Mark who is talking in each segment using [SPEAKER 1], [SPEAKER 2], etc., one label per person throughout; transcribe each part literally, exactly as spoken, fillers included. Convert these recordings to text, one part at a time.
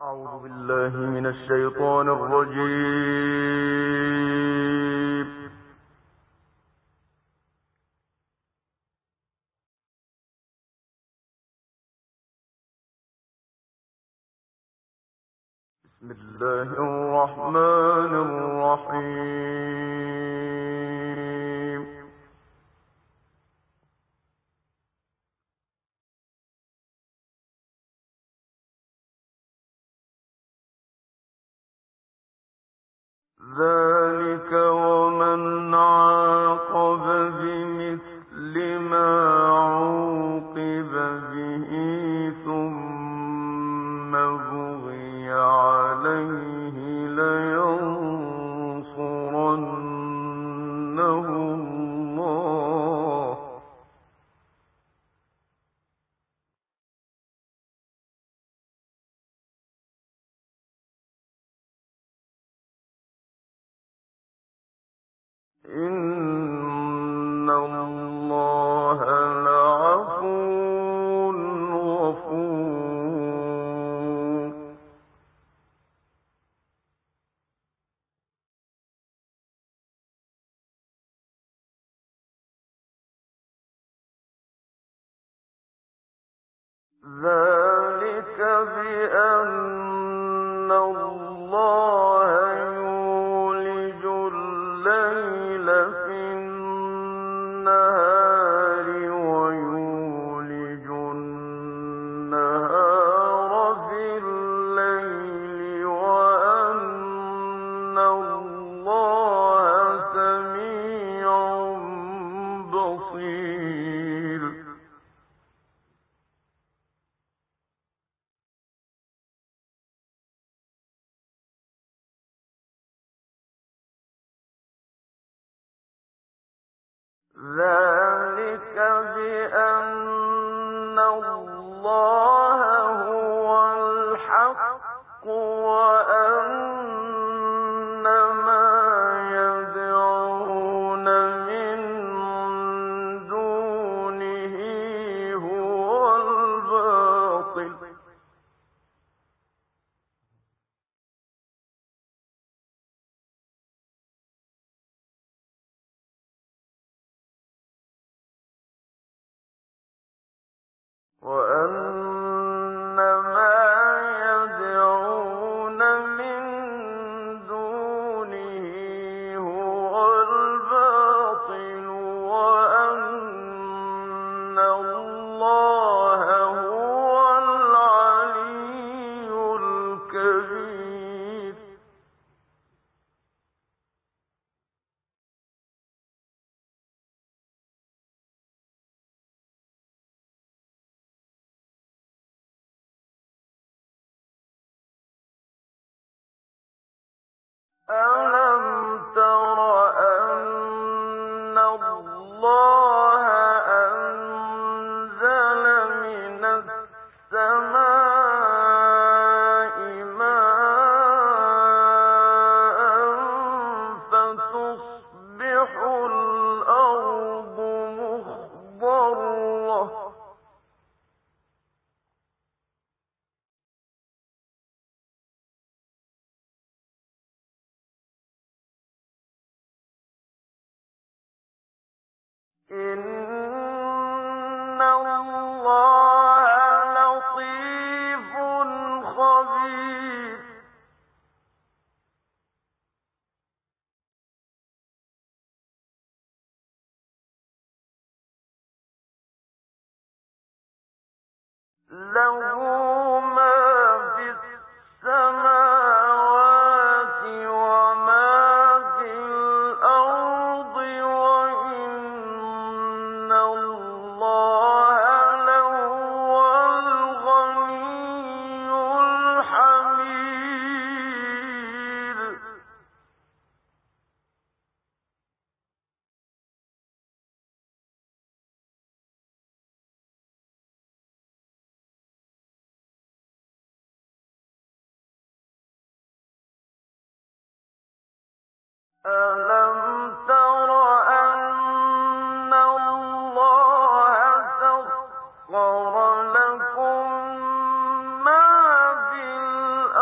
[SPEAKER 1] أعوذ بالله من الشيطان الرجيم. بسم الله الرحمن الرحيم. ذلك ومن عاقب بمثل ما عوقب به ثم بغي عليه لينصرنه الله إن الله لعفو غفور. ذلك بأن الله يولج الليل في النهار ويولج النهار في الليل وأن الله سميع بصير. ذلك بأن الله هو الحق وأن ما يدعون من دونه هو الباطل وأن ما يدعون من دونه هو الباطل وأن الله هو العلي الكبير. أَلَمْ تَرَ أَنَّ اللَّهَ أَنزَلَ مِنَ السَّمَاءِ مَاءً فَتُصْبِحُ الْأَرْضُ مُخْضَرَّةً إِنَّ اللَّهَ لَطِيفٌ خَبِيرٌ. لَّهُ مَا فِي السَّمَاوَاتِ وَمَا فِي الْأَرْضِ وَإِنَّ اللَّهَ لَهُوَ الْغَنِيُّ الْحَمِيدُ. أَلَمْ تَرَ أَنَّ اللَّهَ سَخَّرَ لَكُم مَّا فِي الْأَرْضِ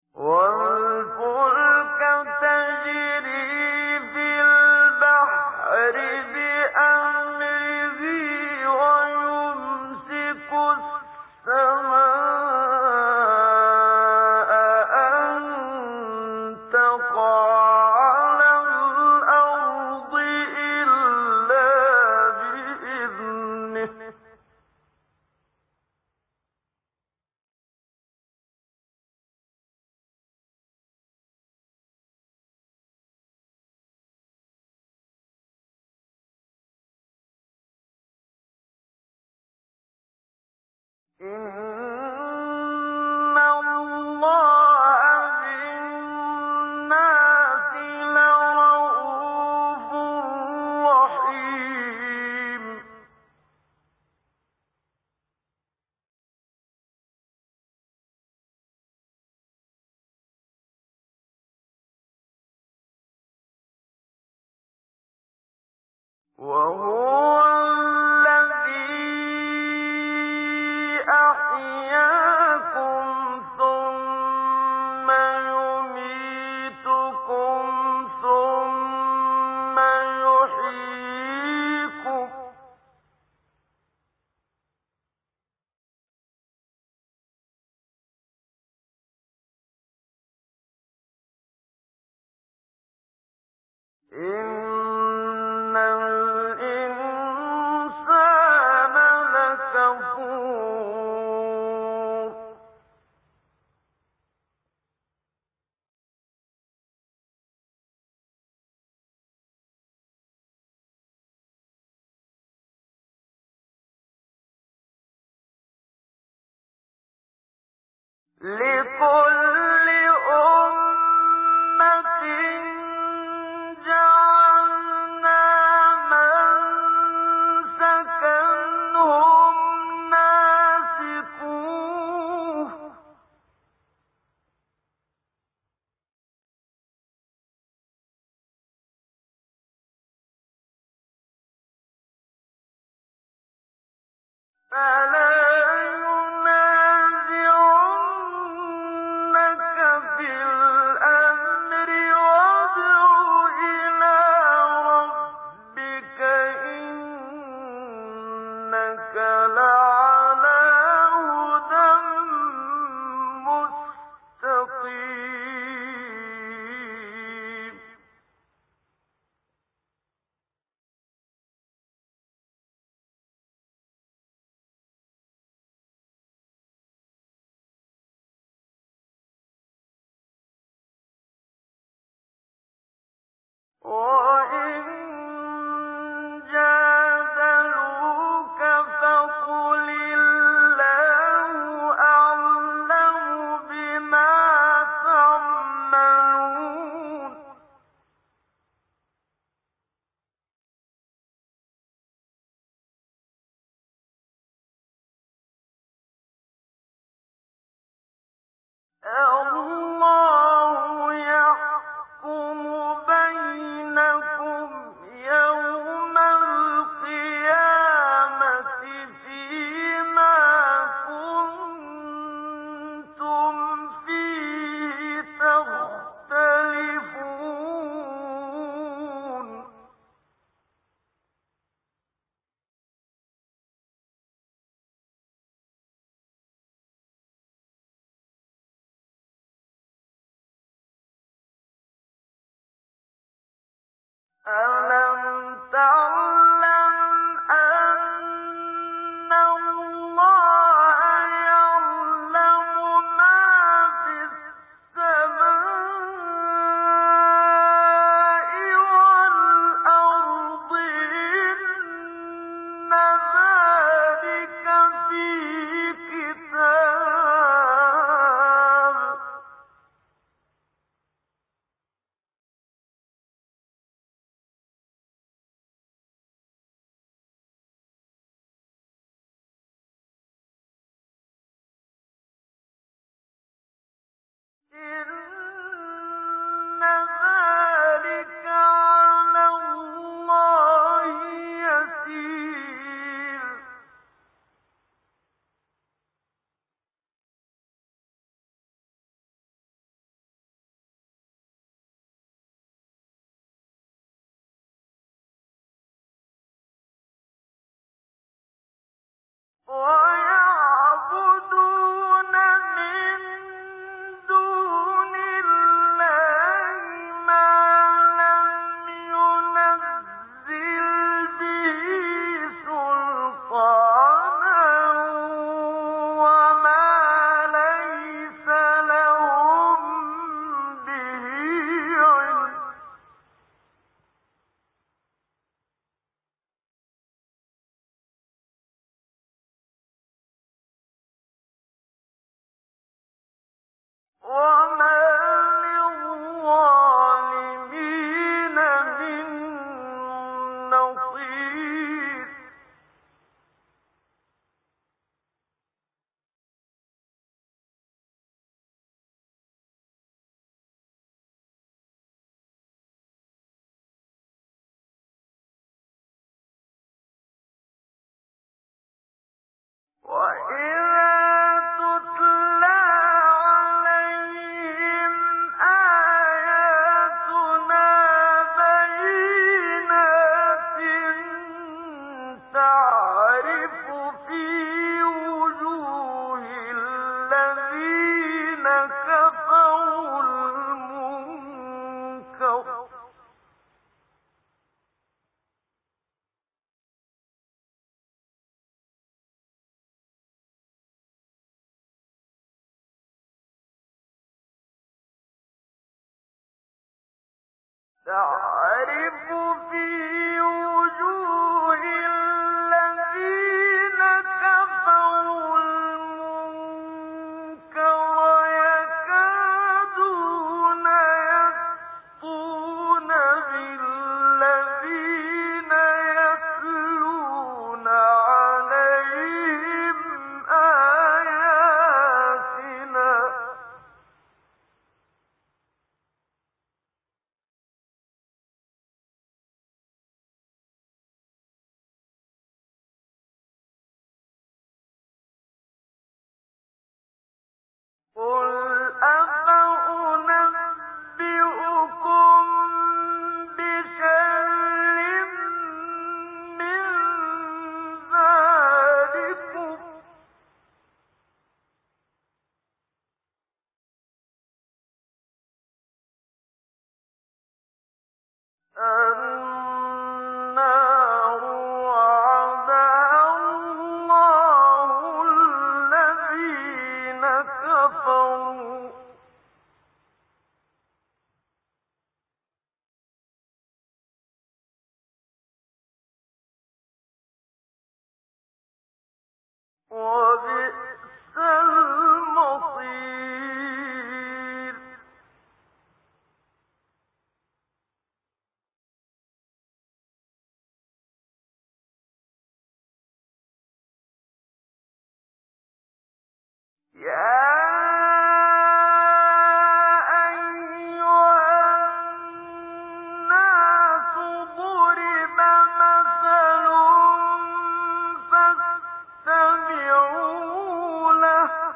[SPEAKER 1] وَالْفُلْكَ تَجْرِي فِي الْبَحْرِ بِأَمْرِهِ وَيُمْسِكُ السَّمَاءَ أَن تَقَعَ عَلَى الْأَرْضِ إِلَّا بِإِذْنِهِ ۗ إِنَّ اللَّهَ بِالنَّاسِ لَرَءُوفٌ رَّحِيمٌ. وَهُوَ الَّذِي أَحْيَاكُمْ ثُمَّ يُمِيتُكُمْ ثُمَّ يُحْيِيكُمْ ۗ إِنَّ الْإِنسَانَ لَكَفُورٌ. لِكُلِّ أُمَّةٍ جَعَلْنَا مَنسَكًا هُمْ نَاسِكُوهُ ۖ فَلَا يُنَازِعُنَّكَ فِي الْأَمْرِ وَادْعُ إِلَىٰ رَبِّكَ ۖ إِنَّكَ لَعَلَىٰ هُدًى مُّسْتَقِيمٍ. وَإِن جَادَلُوكَ فَقُلِ اللَّهُ أَعْلَمُ بِمَا تَعْمَلُونَ. اللَّهُ يَحْكُمُ بَيْنَكُمْ يَوْمَ الْقِيَامَةِ فِيمَا كُنتُمْ فِيهِ تَخْتَلِفُونَ. أَلَمْ تَعْلَمْ أَنَّ اللَّهَ يَعْلَمُ مَا فِي السَّمَاءِ وَالْأَرْضِ ۖ إِنَّ ذَٰلِكَ فِي كِتَابٍ ۚ إِنَّ ذَٰلِكَ عَلَى اللَّهِ يَسِيرٌ. وَيَعْبُدُونَ مِن دُونِ اللَّهِ مَا لَمْ يُنَزِّلْ بِهِ سُلْطَانًا وَمَا لَيْسَ لَهُم بِهِ عِلْمٌ ۗ وَمَا لِلظَّالِمِينَ مِن نَّصِيرٍ. وَإِذَا تُتْلَىٰ عَلَيْهِمْ آيَاتُنَا بَيِّنَاتٍ تَعْرِفُ فِي وُجُوهِ الَّذِينَ كَفَرُوا الْمُنكَرَ ۖ تعرف في وجوه الذين كفروا المنكر يكادون يسطون بالذين يتلون عليهم آياتنا قُلْ أَفَأُنَبِّئُكُم بِشَرٍّ مِّن ذَٰلِكُمْ ۗ النَّارُ وَعَدَهَا اللَّهُ الَّذِينَ كَفَرُوا ۖ وَبِئْسَ الْمَصِيرُ. يَا أَيُّهَا النَّاسُ ضُرِبَ مَثَلٌ فَاسْتَمِعُوا لَهُ ۚ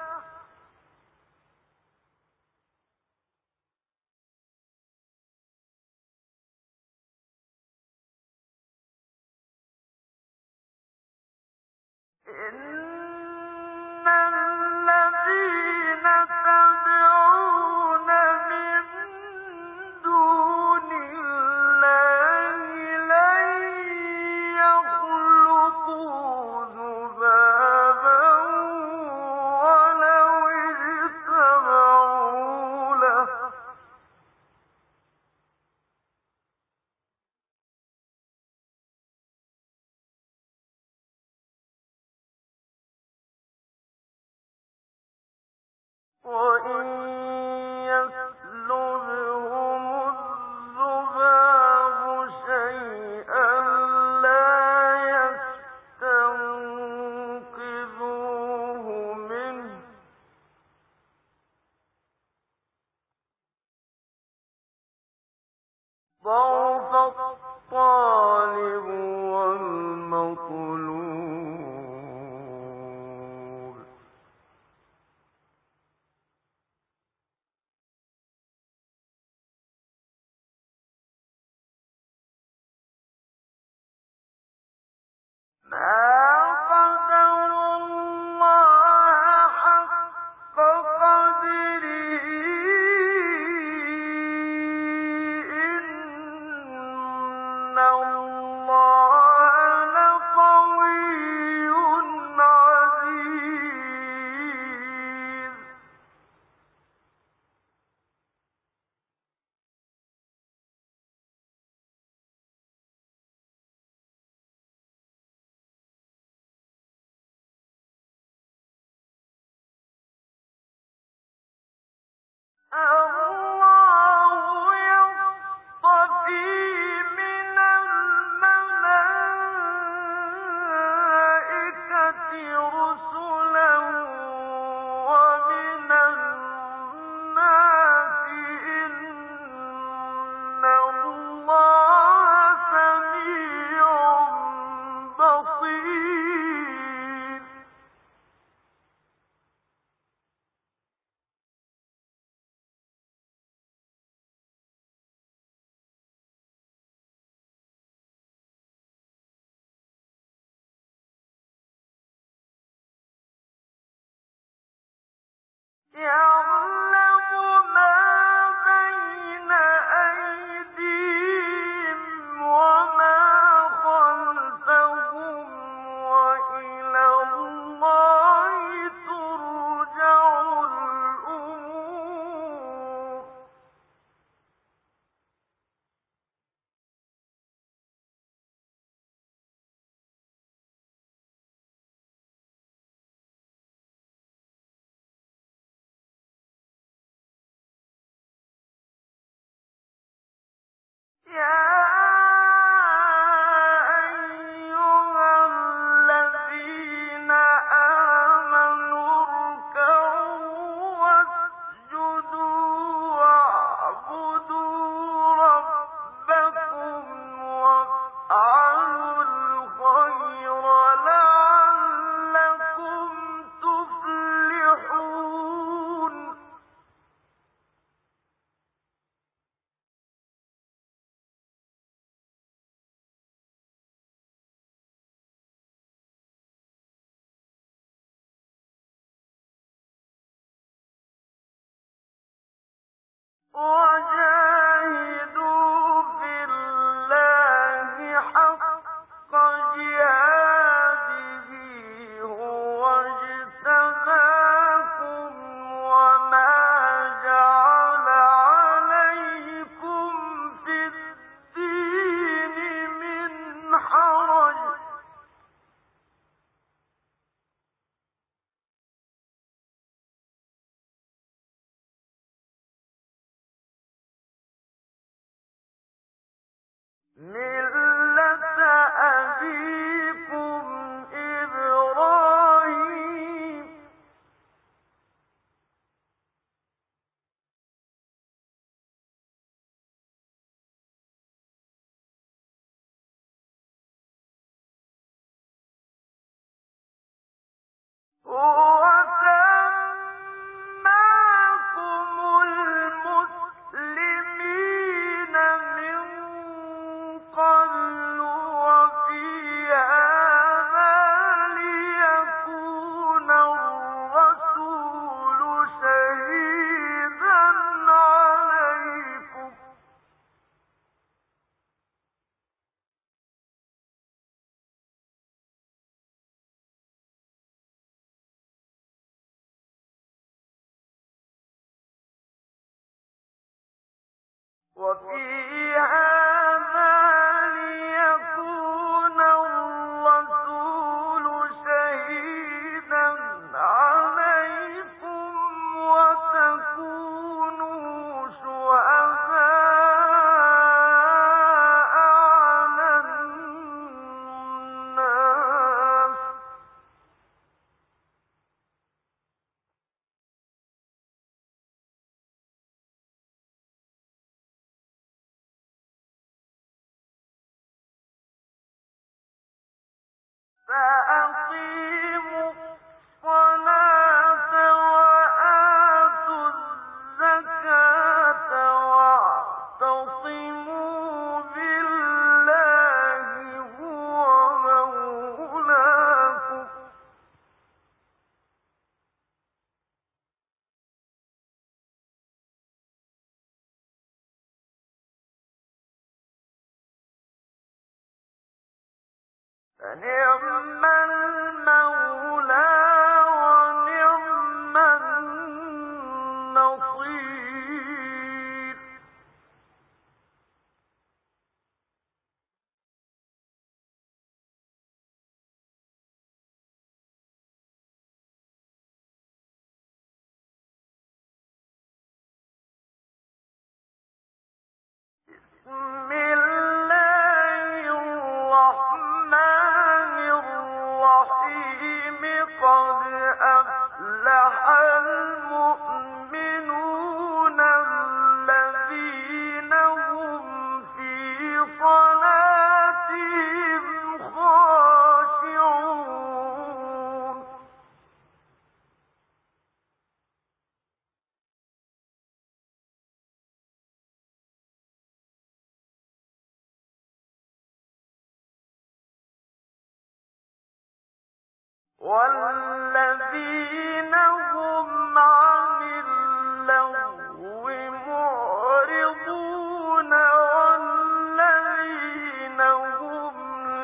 [SPEAKER 1] إِنَّ الَّذِينَ تَدْعُونَ مِن دُونِ اللَّهِ لَن يَخْلُقُوا ذُبَابًا وَلَوِ اجْتَمَعُوا لَهُ ۖ وَإِن يَسْلُبْهُمُ الذُّبَابُ شَيْئًا لَّا يَسْتَنقِذُوهُ مِنْهُ ۚ ضَعُفَ الطَّالِبُ وَالْمَطْلُوبُ. مَا قَدَرُوا والذين هم عن اللغو معرضون والذين هم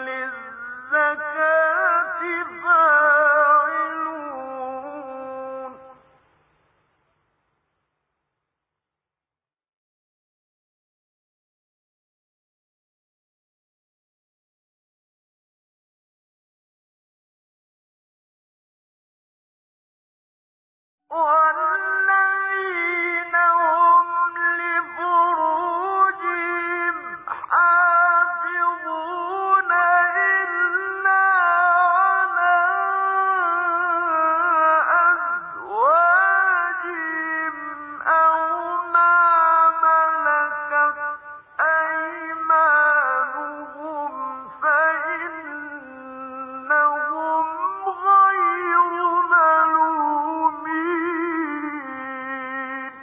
[SPEAKER 1] للزكاة فاعلون والذين هم لفروجهم حافظون إلا على أزواجهم أو ما ملكت أيمانهم فإنهم غير ملومين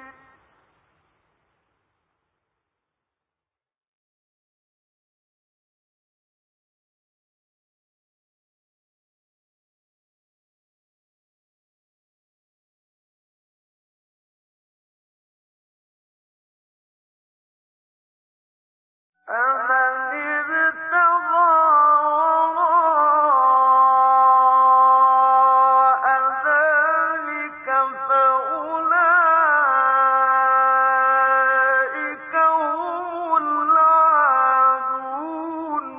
[SPEAKER 1] فمن ابتغى وراء ذلك فأولئك هم العادون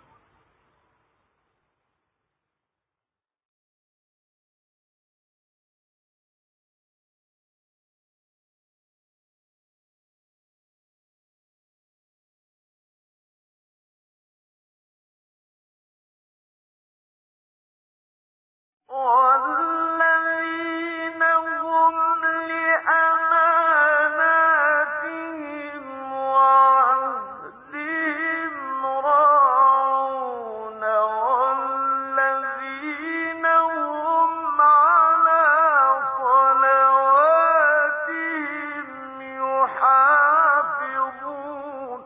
[SPEAKER 1] والذين هم لأماناتهم وعهدهم راعون والذين هم على صلواتهم يحافظون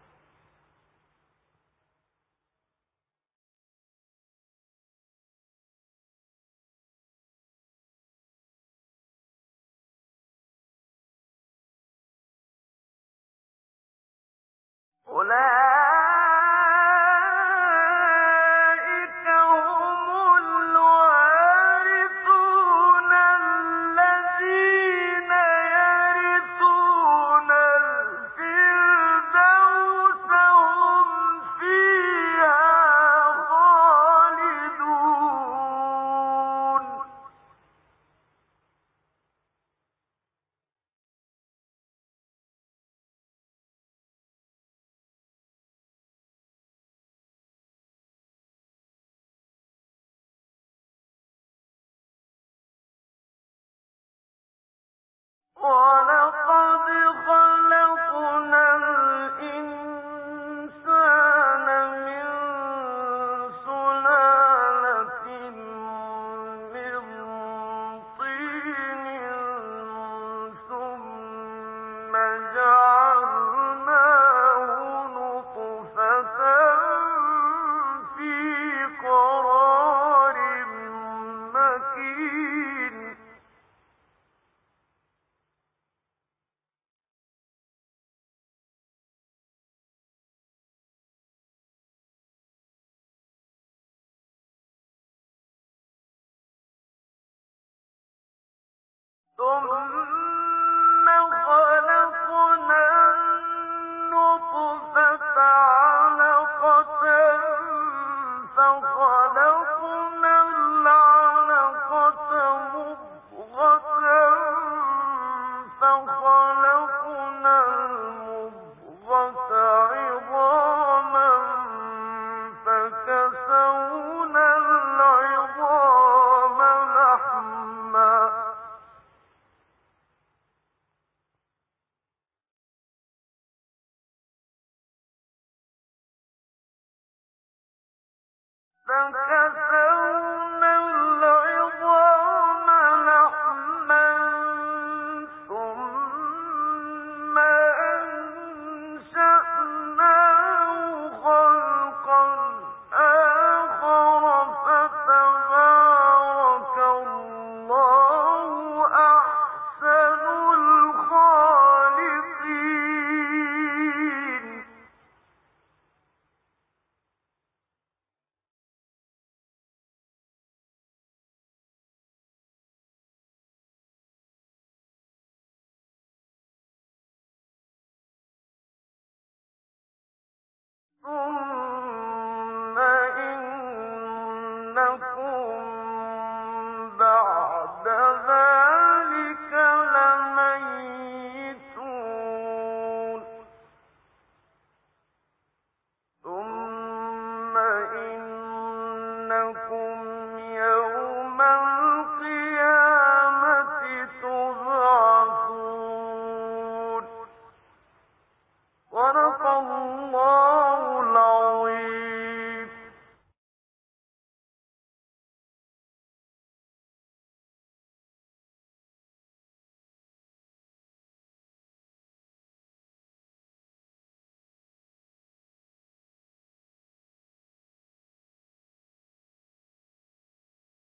[SPEAKER 1] أولئك هم الوارثون الذين يرثون الفردوس هم فيها خالدون ولقد خلقنا الإنسان من سلالة من طين ثم جعلناه نطفة في قرار مكين ثم خلقنا النطفة علقة فخلقنا العلقة مضغة فخلقنا المضغة عظاما فكسونا العظام لحما فكسونا